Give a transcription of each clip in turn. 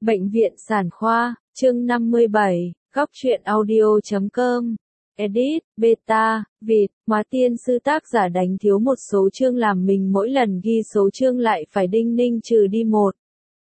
Bệnh viện Sản khoa, chương 57, góc truyện audio.com. Edit, beta, vịt, hóa tiên sư tác giả đánh thiếu một số chương làm mình mỗi lần ghi số chương lại phải đinh ninh trừ đi một.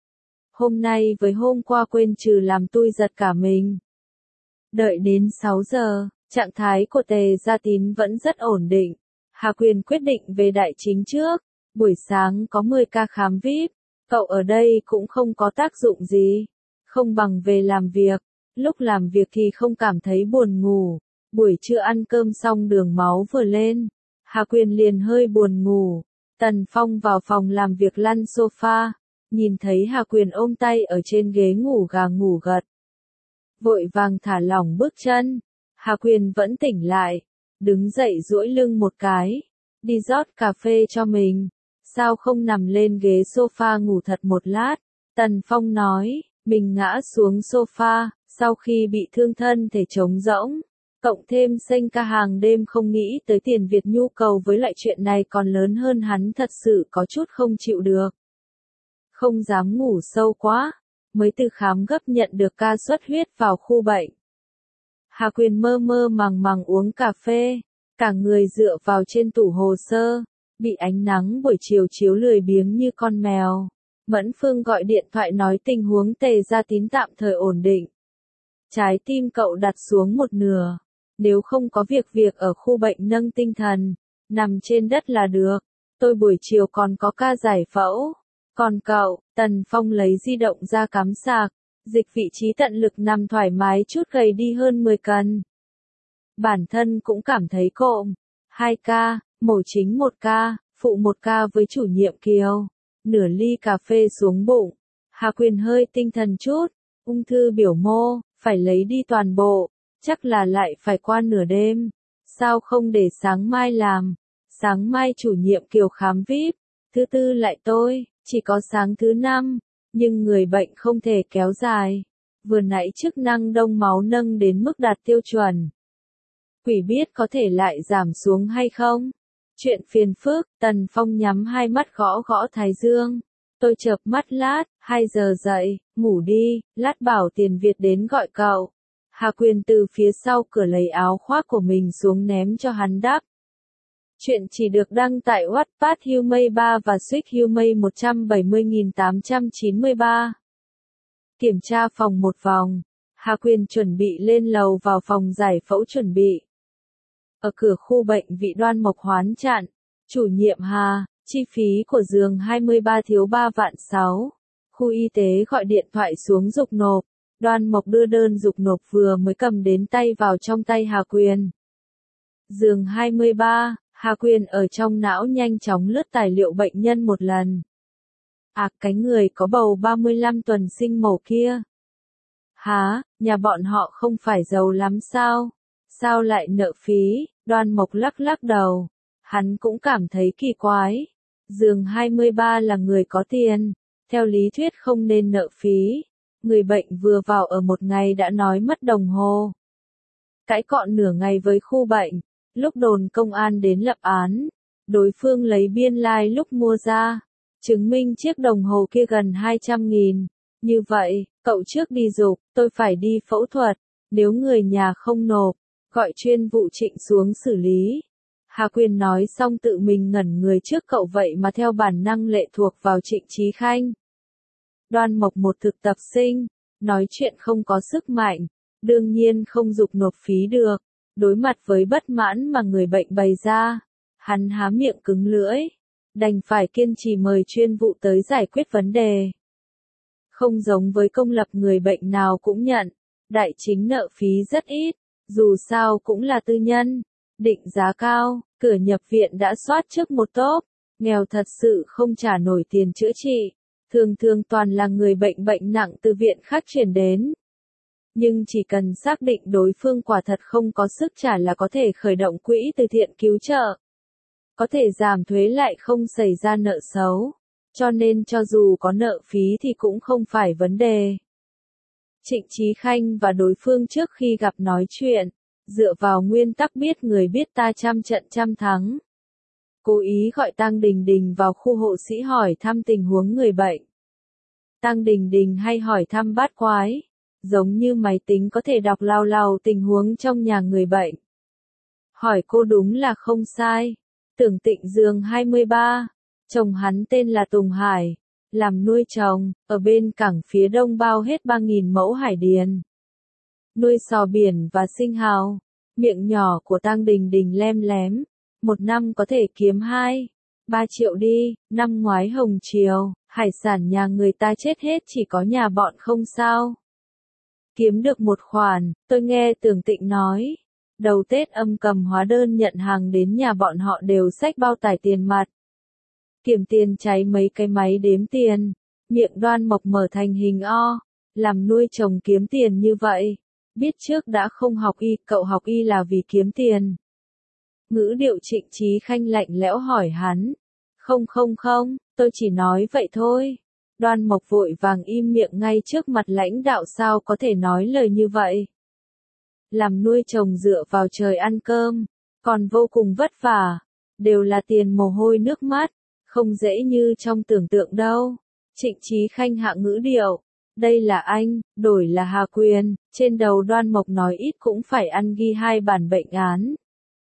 Hôm nay với hôm qua quên trừ làm tui giật cả mình. Đợi đến 6 giờ, trạng thái của Tề Gia Tín vẫn rất ổn định. Hà Quyền quyết định về đại chính trước. Buổi sáng có 10 ca khám VIP. Cậu ở đây cũng không có tác dụng gì. Không bằng về làm việc. Lúc làm việc thì không cảm thấy buồn ngủ. Buổi trưa ăn cơm xong đường máu vừa lên. Hà Quyền liền hơi buồn ngủ. Tần Phong vào phòng làm việc lăn sofa. Nhìn thấy Hà Quyền ôm tay ở trên ghế ngủ gà ngủ gật. Vội vàng thả lỏng bước chân. Hà Quyền vẫn tỉnh lại. Đứng dậy duỗi lưng một cái. Đi rót cà phê cho mình. Sao không nằm lên ghế sofa ngủ thật một lát? Tần Phong nói, mình ngã xuống sofa, sau khi bị thương thân thể trống rỗng. Cộng thêm xanh ca hàng đêm không nghĩ tới tiền Việt nhu cầu với lại chuyện này còn lớn hơn hắn thật sự có chút không chịu được. Không dám ngủ sâu quá, mới từ khám gấp nhận được ca xuất huyết vào khu bệnh. Hà Quyền mơ mơ màng màng uống cà phê, cả người dựa vào trên tủ hồ sơ. Bị ánh nắng buổi chiều chiếu lười biếng như con mèo. Mẫn Phương gọi điện thoại nói tình huống Tề Gia Tín tạm thời ổn định. Trái tim cậu đặt xuống một nửa. Nếu không có việc ở khu bệnh nâng tinh thần, nằm trên đất là được. Tôi buổi chiều còn có ca giải phẫu. Còn cậu, Tần Phong lấy di động ra cắm sạc. Dịch vị trí tận lực nằm thoải mái chút gầy đi hơn 10 cân. Bản thân cũng cảm thấy cộm. 2 ca. Mổ chính 1 ca, phụ 1 ca với chủ nhiệm Kiều. Nửa ly cà phê xuống bụng. Hà Quyền hơi tinh thần chút. Ung thư biểu mô, phải lấy đi toàn bộ. Chắc là lại phải qua nửa đêm. Sao không để sáng mai làm? Sáng mai chủ nhiệm Kiều khám VIP. Thứ tư lại tôi, chỉ có sáng thứ 5. Nhưng người bệnh không thể kéo dài. Vừa nãy chức năng đông máu nâng đến mức đạt tiêu chuẩn. Quỷ biết có thể lại giảm xuống hay không? Chuyện phiền phức, Tần Phong nhắm hai mắt gõ gõ thái dương. Tôi chợp mắt lát, 2 giờ dậy, ngủ đi, lát bảo tiền Việt đến gọi cậu. Hà Quyền từ phía sau cửa lấy áo khoác của mình xuống ném cho hắn đắp. Chuyện chỉ được đăng tại Wattpad Humay 3 và Suýt Humay 170.893. Kiểm tra phòng một vòng. Hà Quyền chuẩn bị lên lầu vào phòng giải phẫu chuẩn bị. Ở cửa khu bệnh vị Đoan Mộc hoán chặn. Chủ nhiệm Hà, chi phí của giường 23 thiếu 3 vạn 6. Khu y tế gọi điện thoại xuống giục nộp. Đoan Mộc đưa đơn giục nộp vừa mới cầm đến tay vào trong tay Hà Quyền. Giường 23, Hà Quyền ở trong não nhanh chóng lướt tài liệu bệnh nhân một lần. Cái người có bầu 35 tuần sinh mổ kia. Hả, nhà bọn họ không phải giàu lắm sao? Sao lại nợ phí? Đoan Mộc lắc lắc đầu. Hắn cũng cảm thấy kỳ quái. Giường 23 là người có tiền. Theo lý thuyết không nên nợ phí. Người bệnh vừa vào ở một ngày đã nói mất đồng hồ. Cãi cọ nửa ngày với khu bệnh. Lúc đồn công an đến lập án. Đối phương lấy biên lai lúc mua ra. Chứng minh chiếc đồng hồ kia gần 200.000. Như vậy, cậu trước đi giục, tôi phải đi phẫu thuật. Nếu người nhà không nộp, gọi chuyên vụ Trịnh xuống xử lý. Hà Quyền nói xong tự mình ngẩn người trước cậu vậy mà theo bản năng lệ thuộc vào Trịnh Chí Khanh. Đoan Mộc một thực tập sinh, nói chuyện không có sức mạnh, đương nhiên không giục nộp phí được. Đối mặt với bất mãn mà người bệnh bày ra, hắn há miệng cứng lưỡi, đành phải kiên trì mời chuyên vụ tới giải quyết vấn đề. Không giống với công lập người bệnh nào cũng nhận, đại chính nợ phí rất ít. Dù sao cũng là tư nhân, định giá cao, cửa nhập viện đã soát trước một tốp, nghèo thật sự không trả nổi tiền chữa trị, thường toàn là người bệnh nặng từ viện khác chuyển đến. Nhưng chỉ cần xác định đối phương quả thật không có sức trả là có thể khởi động quỹ từ thiện cứu trợ. Có thể giảm thuế lại không xảy ra nợ xấu, cho nên cho dù có nợ phí thì cũng không phải vấn đề. Trịnh Chí Khanh và đối phương trước khi gặp nói chuyện, dựa vào nguyên tắc biết người biết ta trăm trận trăm thắng. Cố ý gọi Tang Đình Đình vào khu hộ sĩ hỏi thăm tình huống người bệnh. Tăng Đình Đình hay hỏi thăm bát quái, giống như máy tính có thể đọc lao lao tình huống trong nhà người bệnh. Hỏi cô đúng là không sai. Tưởng Tịnh Dương 23, chồng hắn tên là Tùng Hải, làm nuôi trồng, ở bên cảng phía đông bao hết 3.000 mẫu hải điền. Nuôi sò biển và sinh hào. Miệng nhỏ của Tăng Đình Đình lem lém, một năm có thể kiếm 2-3 triệu đi. Năm ngoái hồng chiều, hải sản nhà người ta chết hết, chỉ có nhà bọn không sao kiếm được một khoản. Tôi nghe Tưởng Tịnh nói, đầu Tết âm cầm hóa đơn nhận hàng đến nhà bọn họ đều xách bao tải tiền mặt. Kiểm tiền cháy mấy cái máy đếm tiền. Miệng Đoan Mộc mở thành hình O. Làm nuôi chồng kiếm tiền như vậy. Biết trước đã không học y, cậu học y là vì kiếm tiền. Ngữ điệu Trịnh Chí Khanh lạnh lẽo hỏi hắn. Không, tôi chỉ nói vậy thôi. Đoan Mộc vội vàng im miệng ngay trước mặt lãnh đạo, sao có thể nói lời như vậy. Làm nuôi chồng dựa vào trời ăn cơm, còn vô cùng vất vả, đều là tiền mồ hôi nước mắt, không dễ như trong tưởng tượng đâu. Trịnh Chí Khanh hạ ngữ điệu, đây là anh, đổi là Hà Quyền, trên đầu Đoan Mộc nói ít cũng phải ăn ghi 2 bản bệnh án.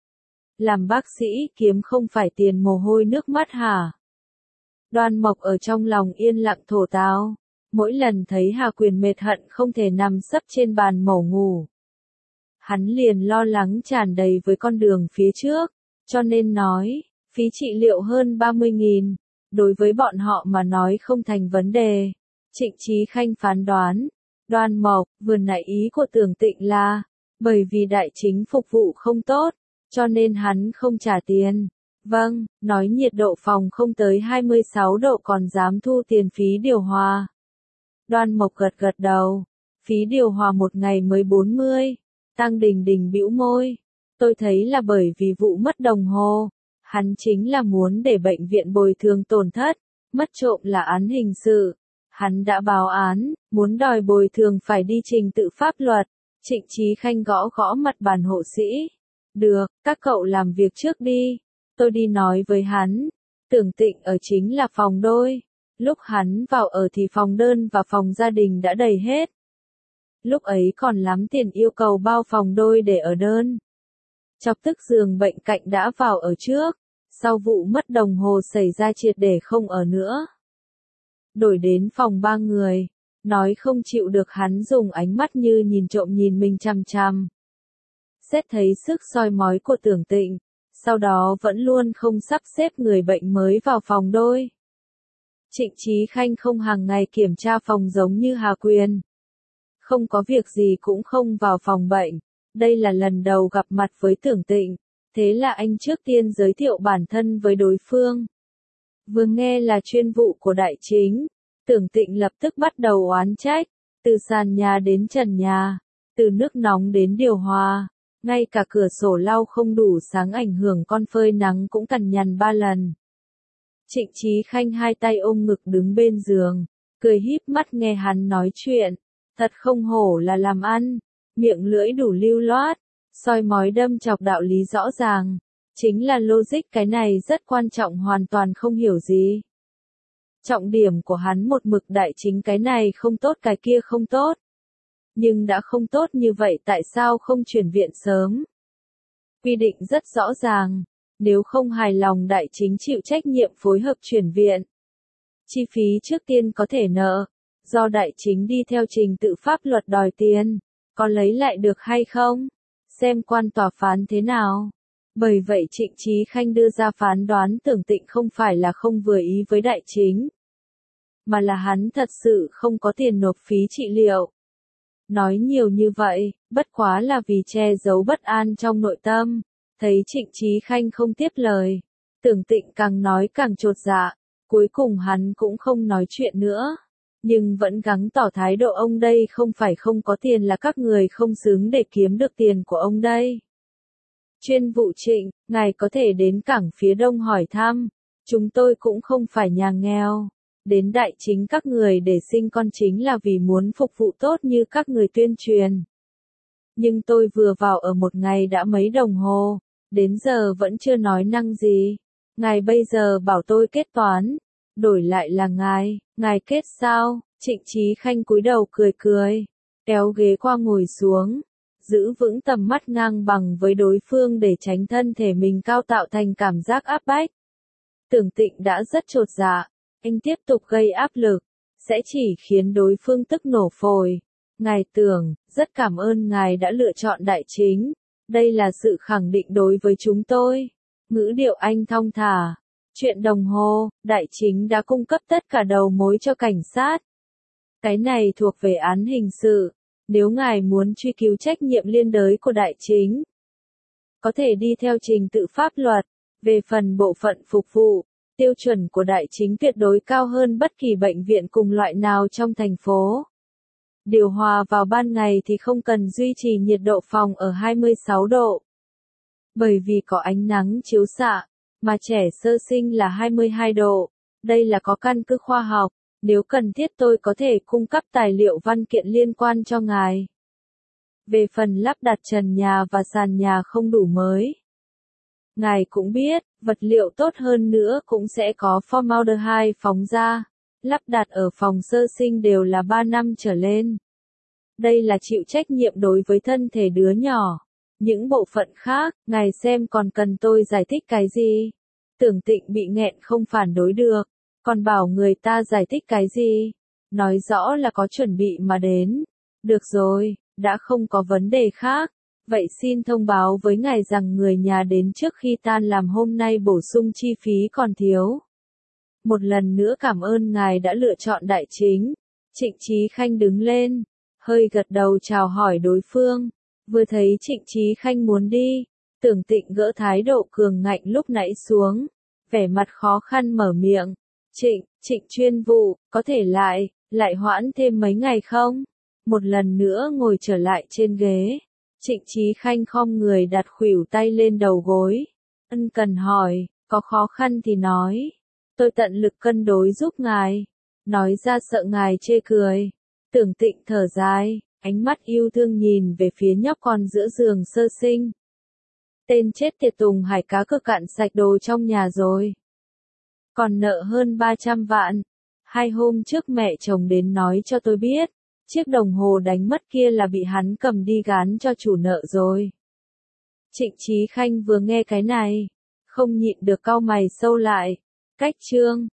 Làm bác sĩ kiếm không phải tiền mồ hôi nước mắt hả? Đoan Mộc ở trong lòng yên lặng thổ táo, mỗi lần thấy Hà Quyền mệt hận không thể nằm sấp trên bàn mổ ngủ. Hắn liền lo lắng tràn đầy với con đường phía trước, cho nên nói, phí trị liệu hơn 30.000, đối với bọn họ mà nói không thành vấn đề. Trịnh Chí Khanh phán đoán, Đoan Mộc, vừa nãy ý của Tưởng Tịnh là, bởi vì đại chính phục vụ không tốt, cho nên hắn không trả tiền. Vâng, nói nhiệt độ phòng không tới 26 độ còn dám thu tiền phí điều hòa. Đoan Mộc gật đầu, phí điều hòa một ngày mới 40. Tăng Đình Đình bĩu môi, tôi thấy là bởi vì vụ mất đồng hồ, hắn chính là muốn để bệnh viện bồi thường tổn thất, mất trộm là án hình sự. Hắn đã báo án, muốn đòi bồi thường phải đi trình tự pháp luật. Trịnh Chí Khanh gõ gõ mặt bàn hộ sĩ. Được, các cậu làm việc trước đi. Tôi đi nói với hắn. Tưởng Tịnh ở chính là phòng đôi. Lúc hắn vào ở thì phòng đơn và phòng gia đình đã đầy hết. Lúc ấy còn lắm tiền yêu cầu bao phòng đôi để ở đơn. Chọc tức giường bệnh cạnh đã vào ở trước. Sau vụ mất đồng hồ xảy ra triệt để không ở nữa. Đổi đến phòng 3 người. Nói không chịu được, hắn dùng ánh mắt như nhìn trộm nhìn mình chằm chằm. Xét thấy sức soi mói của Tưởng Tịnh. Sau đó vẫn luôn không sắp xếp người bệnh mới vào phòng đôi. Trịnh Chí Khanh không hàng ngày kiểm tra phòng giống như Hà Quyền. Không có việc gì cũng không vào phòng bệnh. Đây là lần đầu gặp mặt với Tưởng Tịnh. Thế là anh trước tiên giới thiệu bản thân với đối phương. Vừa nghe là chuyên vụ của đại chính, Tưởng Tịnh lập tức bắt đầu oán trách. Từ sàn nhà đến trần nhà, từ nước nóng đến điều hòa. Ngay cả cửa sổ lau không đủ sáng ảnh hưởng con phơi nắng cũng cằn nhằn 3 lần. Trịnh Chí Khanh hai tay ôm ngực đứng bên giường, cười híp mắt nghe hắn nói chuyện. Thật không hổ là làm ăn, miệng lưỡi đủ lưu loát, soi mói đâm chọc đạo lý rõ ràng. Chính là logic, cái này rất quan trọng, hoàn toàn không hiểu gì. Trọng điểm của hắn một mực đại chính, cái này không tốt cái kia không tốt. Nhưng đã không tốt như vậy tại sao không chuyển viện sớm? Quy định rất rõ ràng, nếu không hài lòng đại chính chịu trách nhiệm phối hợp chuyển viện. Chi phí trước tiên có thể nợ, do đại chính đi theo trình tự pháp luật đòi tiền, có lấy lại được hay không? Xem quan tòa phán thế nào. Bởi vậy Trịnh Chí Khanh đưa ra phán đoán Tưởng Tịnh không phải là không vừa ý với đại chính, mà là hắn thật sự không có tiền nộp phí trị liệu. Nói nhiều như vậy, bất quá là vì che giấu bất an trong nội tâm. Thấy Trịnh Chí Khanh không tiếp lời, Tưởng Tịnh càng nói càng chột dạ, cuối cùng hắn cũng không nói chuyện nữa. Nhưng vẫn gắng tỏ thái độ, ông đây không phải không có tiền, là các người không xứng để kiếm được tiền của ông đây. Chuyên vụ Trịnh, ngài có thể đến cảng phía đông hỏi thăm, chúng tôi cũng không phải nhà nghèo. Đến đại chính các người để sinh con chính là vì muốn phục vụ tốt như các người tuyên truyền. Nhưng tôi vừa vào ở một ngày đã mấy đồng hồ, đến giờ vẫn chưa nói năng gì. Ngài bây giờ bảo tôi kết toán, đổi lại là ngài kết sao? Trịnh Chí Khanh cúi đầu cười cười, kéo ghế qua ngồi xuống, giữ vững tầm mắt ngang bằng với đối phương để tránh thân thể mình cao tạo thành cảm giác áp bách. Tưởng Tịnh đã rất chột dạ, anh tiếp tục gây áp lực, sẽ chỉ khiến đối phương tức nổ phổi. Ngài Tưởng, rất cảm ơn ngài đã lựa chọn Đại Chính, đây là sự khẳng định đối với chúng tôi. Ngữ điệu anh thong thả. Chuyện đồng hồ, Đại Chính đã cung cấp tất cả đầu mối cho cảnh sát. Cái này thuộc về án hình sự, nếu ngài muốn truy cứu trách nhiệm liên đới của Đại Chính, có thể đi theo trình tự pháp luật. Về phần bộ phận phục vụ, tiêu chuẩn của Đại Chính tuyệt đối cao hơn bất kỳ bệnh viện cùng loại nào trong thành phố. Điều hòa vào ban ngày thì không cần duy trì nhiệt độ phòng ở 26 độ. Bởi vì có ánh nắng chiếu xạ, mà trẻ sơ sinh là 22 độ. Đây là có căn cứ khoa học, nếu cần thiết tôi có thể cung cấp tài liệu văn kiện liên quan cho ngài. Về phần lắp đặt trần nhà và sàn nhà không đủ mới, ngài cũng biết, vật liệu tốt hơn nữa cũng sẽ có formaldehyde phóng ra. Lắp đặt ở phòng sơ sinh đều là 3 năm trở lên. Đây là chịu trách nhiệm đối với thân thể đứa nhỏ. Những bộ phận khác, ngài xem còn cần tôi giải thích cái gì? Tưởng Tịnh bị nghẹn không phản đối được, còn bảo người ta giải thích cái gì? Nói rõ là có chuẩn bị mà đến. Được rồi, đã không có vấn đề khác. Vậy xin thông báo với ngài rằng người nhà đến trước khi tan làm hôm nay bổ sung chi phí còn thiếu. Một lần nữa cảm ơn ngài đã lựa chọn Đại Chính. Trịnh Chí Khanh đứng lên, hơi gật đầu chào hỏi đối phương. Vừa thấy Trịnh Chí Khanh muốn đi, Tưởng Tịnh gỡ thái độ cường ngạnh lúc nãy xuống, vẻ mặt khó khăn mở miệng. Trịnh chuyên vụ, có thể lại hoãn thêm mấy ngày không? Một lần nữa ngồi trở lại trên ghế. Trịnh Chí Khanh khom người đặt khuỷu tay lên đầu gối. Ân cần hỏi, có khó khăn thì nói. Tôi tận lực cân đối giúp ngài. Nói ra sợ ngài chê cười. Tưởng Tịnh thở dài, ánh mắt yêu thương nhìn về phía nhóc con giữa giường sơ sinh. Tên chết tiệt Tùng Hải cá cược cạn sạch đồ trong nhà rồi. Còn nợ hơn 300 vạn. 2 hôm trước mẹ chồng đến nói cho tôi biết, chiếc đồng hồ đánh mất kia là bị hắn cầm đi gán cho chủ nợ rồi. Trịnh Chí Khanh vừa nghe cái này, không nhịn được cau mày sâu lại. Cách chương